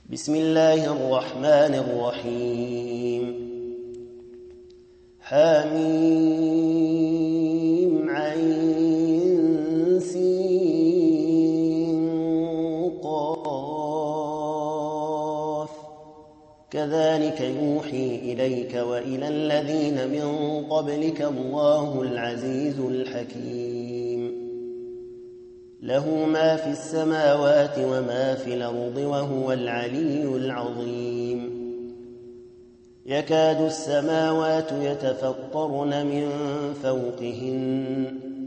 بسم الله الرحمن الرحيم حميم عين سين قاف كذلك يوحي إليك وإلى الذين من قبلك الله العزيز الحكيم له ما في السماوات وما في الأرض وهو العلي العظيم يكاد السماوات يتفطرن من فوقهن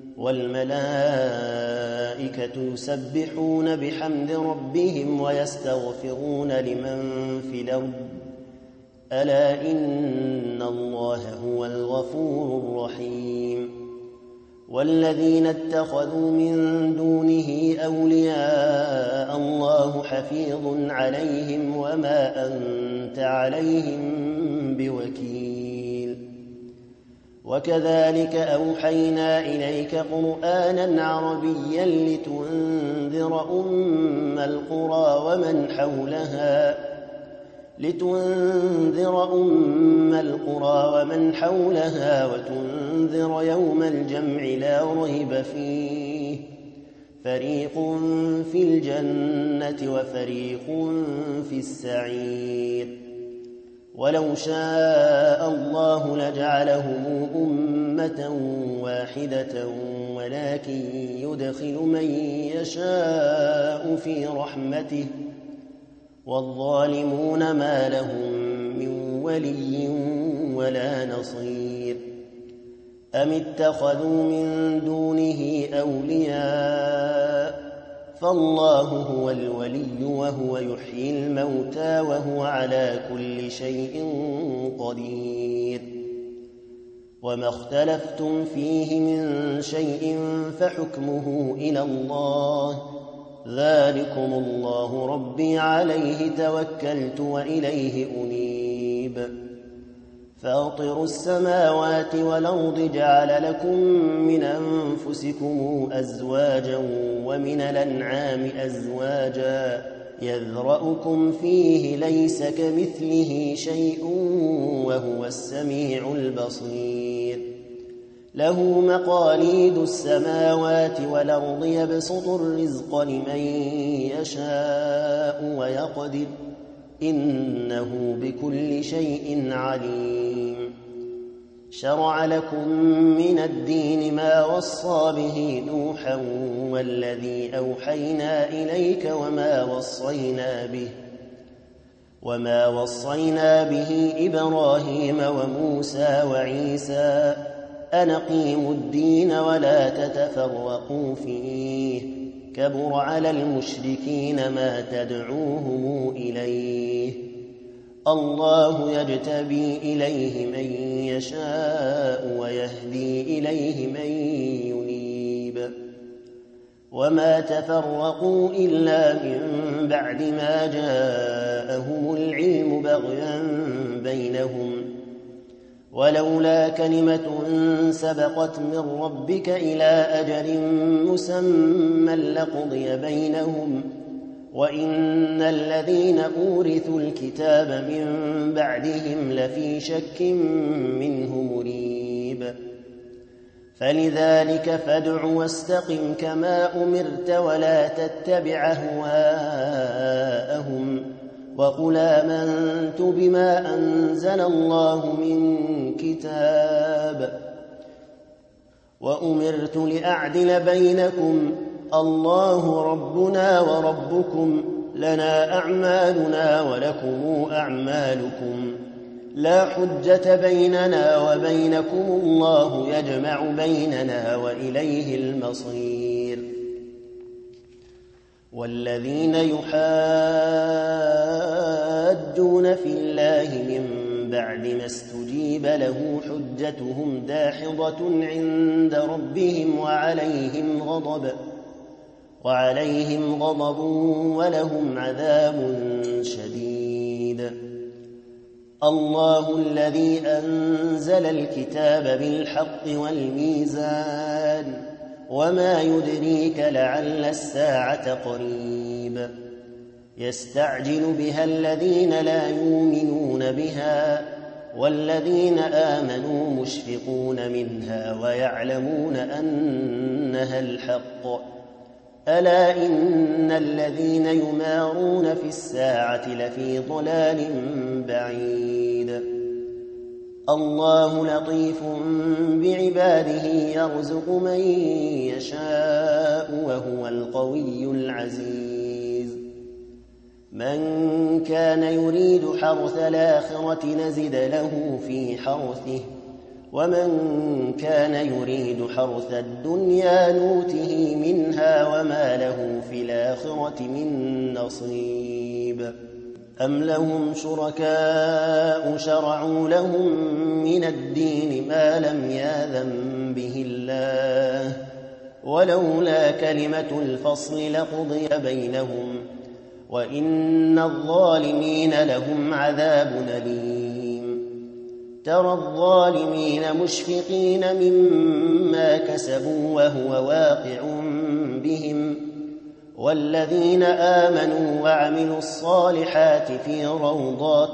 والملائكة يسبحون بحمد ربهم ويستغفرون لمن في الأرض ألا إن الله هو الغفور الرحيم والذين اتخذوا من دونه أولياء الله حفيظ عليهم وما أنت عليهم بوكيل وكذلك أوحينا إليك قرآنا عربيا لتنذر أم القرى ومن حولها وتنذر يوم الجمع لا ريب فيه فريق في الجنة وفريق في السعير ولو شاء الله لجعلهم أمة واحدة ولكن يدخل من يشاء في رحمته والظالمون ما لهم من ولي ولا نصير أم اتخذوا من دونه أولياء فالله هو الولي وهو يحيي الموتى وهو على كل شيء قدير وما اختلفتم فيه من شيء فحكمه إلى الله ذلكم الله ربي عليه توكلت وإليه أنيب فاطر السماوات والأرض جعل لكم من أنفسكم أزواجا ومن الأنعام أزواجا يذرأكم فيه ليس كمثله شيء وهو السميع البصير له مقاليد السماوات والأرض يبسط الرزق لمن يشاء ويقدر إنه بكل شيء عليم شرع لكم من الدين ما وصى به نوحا والذي أوحينا إليك وما وصينا به إبراهيم وموسى وعيسى أن أقيموا الدين ولا تتفرقوا فيه كبر على المشركين ما تدعوهم إليه الله يجتبي إليه من يشاء ويهدي إليه من ينيب وما تفرقوا إلا من بعد ما جاءهم العلم بغيا بينهم ولولا كلمة سبقت من ربك إلى أجل مسمى لقضي بينهم وإن الذين أورثوا الكتاب من بعدهم لفي شك منه مريب فلذلك فادع واستقم كما أمرت ولا تتبع أهواءهم وقل آمنت بما أنزل الله من كتاب وأمرت لأعدل بينكم الله ربنا وربكم لنا أعمالنا ولكم أعمالكم لا حجة بيننا وبينكم الله يجمع بيننا وإليه المصير والذين يحاجون في الله من بعد ما استجيب له حجتهم داحضة عند ربهم وعليهم غضب ولهم عذاب شديد الله الذي أنزل الكتاب بالحق والميزان وما يدريك لعل الساعة قريب يستعجل بها الذين لا يؤمنون بها والذين آمنوا مشفقون منها ويعلمون أنها الحق. ألا إن الذين يمارون في الساعة لفي ضلال بعيد. الله لطيف بعباده يرزق من يشاء وهو القوي العزيز. من كان يريد حرث الآخرة نزد له في حرثه ومن كان يريد حرث الدنيا نوته منها وما له في الآخرة من نصيب. أم لهم شركاء شرعوا لهم من الدين ما لم يأذن به الله ولولا كلمة الفصل لقضي بينهم وإن الظالمين لهم عذاب أليم. ترى الظالمين مشفقين مما كسبوا وهو واقع بهم والذين آمنوا وعملوا الصالحات في روضات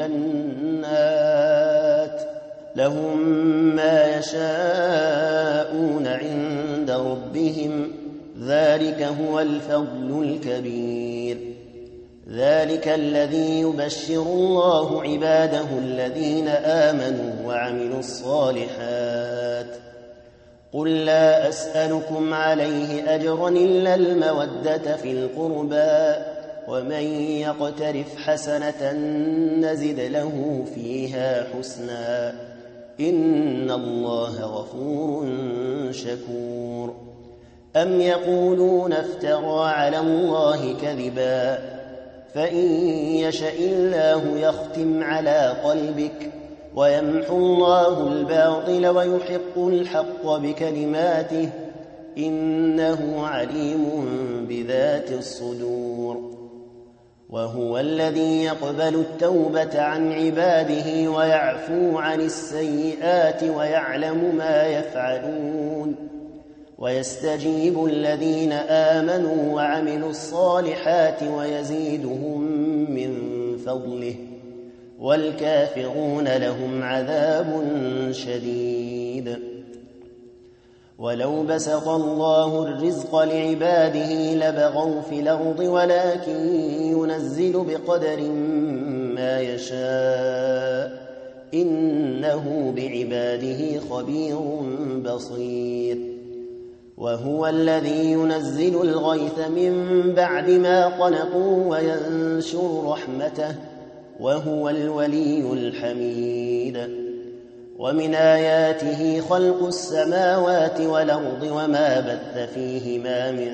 الجنات لهم ما يشاءون عند ربهم ذلك هو الفضل الكبير. ذلك الذي يبشر الله عباده الذين آمنوا وعملوا الصالحات. قل لا أسألكم عليه أجرا إلا المودة في القربى ومن يقترف حسنة نزد له فيها حسنا إن الله غفور شكور. أم يقولون افترى على الله كذبا فإن يشأ الله يختم على قلبك ويمحو الله الباطل ويحق الحق بكلماته إنه عليم بذات الصدور. وهو الذي يقبل التوبة عن عباده ويعفو عن السيئات ويعلم ما يفعلون ويستجيب الذين آمنوا وعملوا الصالحات ويزيدهم من فضله والكافرون لهم عذاب شديد. ولو بسط الله الرزق لعباده لبغوا في الأرض ولكن ينزل بقدر ما يشاء إنه بعباده خبير بصير. وهو الذي ينزل الغيث من بعد ما قنطوا وينشر رحمته وهو الولي الحميد. ومن آياته خلق السماوات والأرض وما بث فيهما من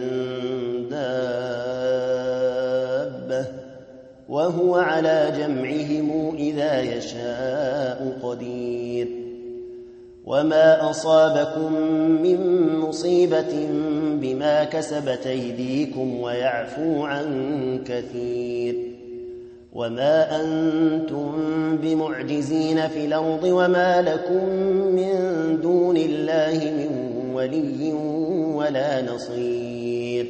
دابة وهو على جمعهم إذا يشاء قدير. وما أصابكم من مصيبة بما كسبت أيديكم ويعفو عن كثير. وما أنتم بمعجزين في الأرض وما لكم من دون الله من ولي ولا نصير.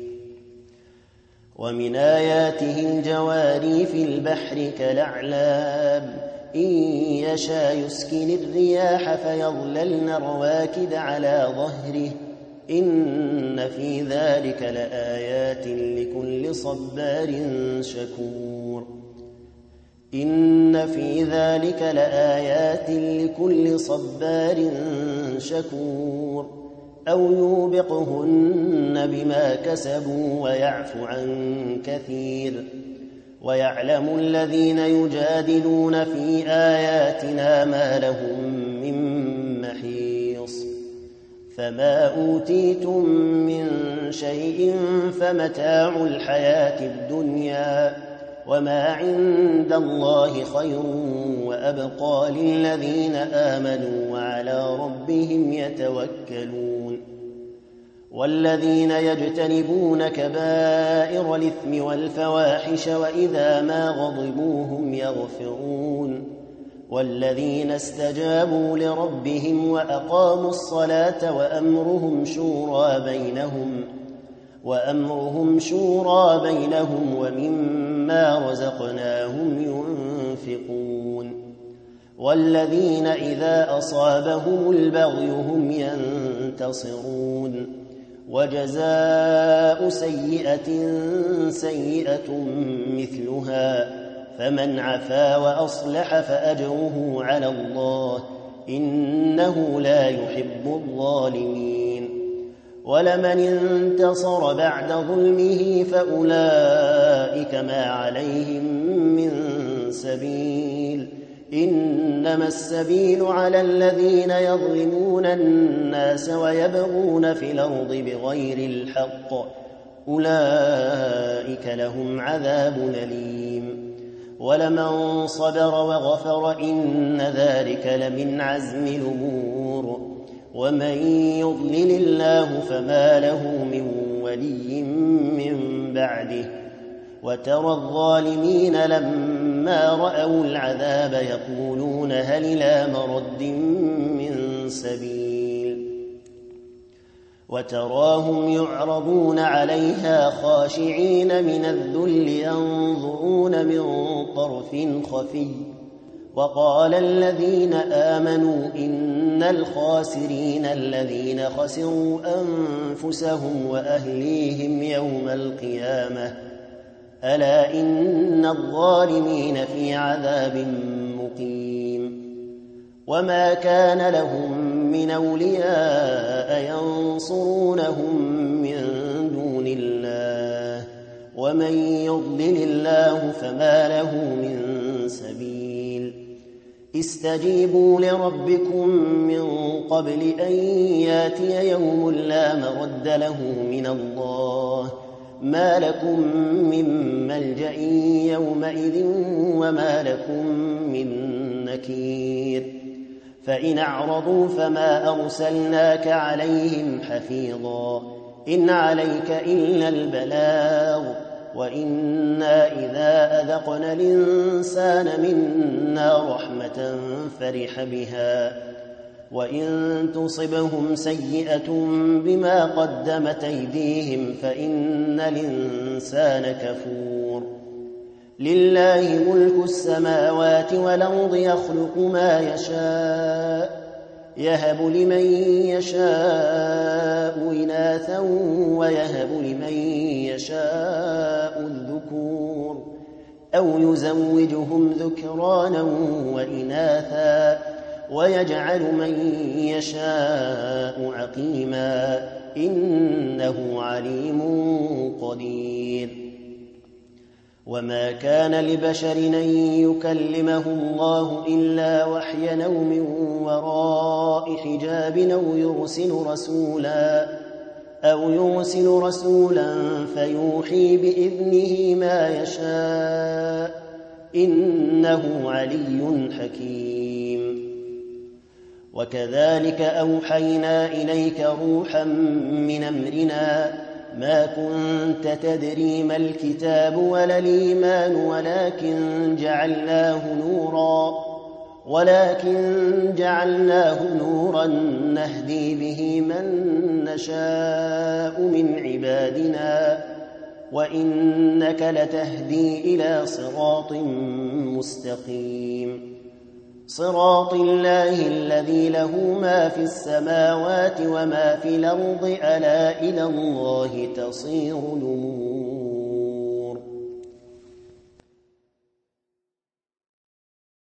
ومن آياته الجواري في البحر كالأعلام إن يشاء يسكن الرياح فيظللن رواكد على ظهره إن في ذلك لآيات لكل صبار شكور. إن في ذلك لآيات لكل صبار شكور أو يوبقهن بما كسبوا ويعفو عن كثير. ويعلم الذين يجادلون في آياتنا ما لهم من محيص. فما أوتيتم من شيء فمتاع الحياة الدنيا وما عند الله خير وأبقى للذين آمنوا وعلى ربهم يتوكلون. والذين يجتنبون كبائر الإثم والفواحش وإذا ما غضبوا هم يغفرون. والذين استجابوا لربهم وأقاموا الصلاة وأمرهم شورى بينهم وأمرهم شورى بينهم ومما رزقناهم ينفقون والذين إذا أصابهم البغي هم ينتصرون وجزاء سيئة سيئة مثلها فمن عفا وأصلح فأجره على الله إنه لا يحب الظالمين ولمن انتصر بعد ظلمه فأولئك ما عليهم من سبيل إنما السبيل على الذين يظلمون الناس ويبغون في الأرض بغير الحق أولئك لهم عذاب أليم ولمن صبر وغفر إن ذلك لمن عزم الأمور ومن يضلل الله فما له من ولي من بعده وترى الظالمين لما رأوا العذاب يقولون هل إلى مرد من سبيل وتراهم يعرضون عليها خاشعين من الذل ينظرون من طرف خفي وقال الذين آمنوا إن الخاسرين الذين خسروا أنفسهم وأهليهم يوم القيامة ألا إن الظالمين في عذاب مقيم وما كان لهم من أولياء ينصرونهم من دون الله ومن يضلل الله فما له من سبيل استجيبوا لربكم من قبل أن ياتي يوم لا مرد له من الله ما لكم من ملجأ يومئذ وما لكم من نكير فإن أعرضوا فما أرسلناك عليهم حفيظا إن عليك إلا البلاغ وإنا إذا أذقنا الإنسان منا رحمة فرح بها وإن تصبهم سيئة بما قدمت أيديهم فإن الإنسان كفور لله ملك السماوات والأرض يخلق ما يشاء يهب لمن يشاء إناثا ويهب لمن يشاء الذكور أو يزوجهم ذكرانا وإناثا ويجعل من يشاء عقيما إنه عليم قدير وما كان لبشر أن يكلمه الله إلا وحيا أو من وراء حجاب أو يرسل رسولا فيوحي بإذنه ما يشاء إنه علي حكيم وكذلك أوحينا إليك روحا من أمرنا ما كنت تدري ما الكتاب ولا الإيمان ولكن جعلناه نورا نهدي به من نشاء من عبادنا وإنك لتهدي إلى صراط مستقيم صراط الله الذي له ما في السماوات وما في الأرض ألا إلى الله تصير الأمور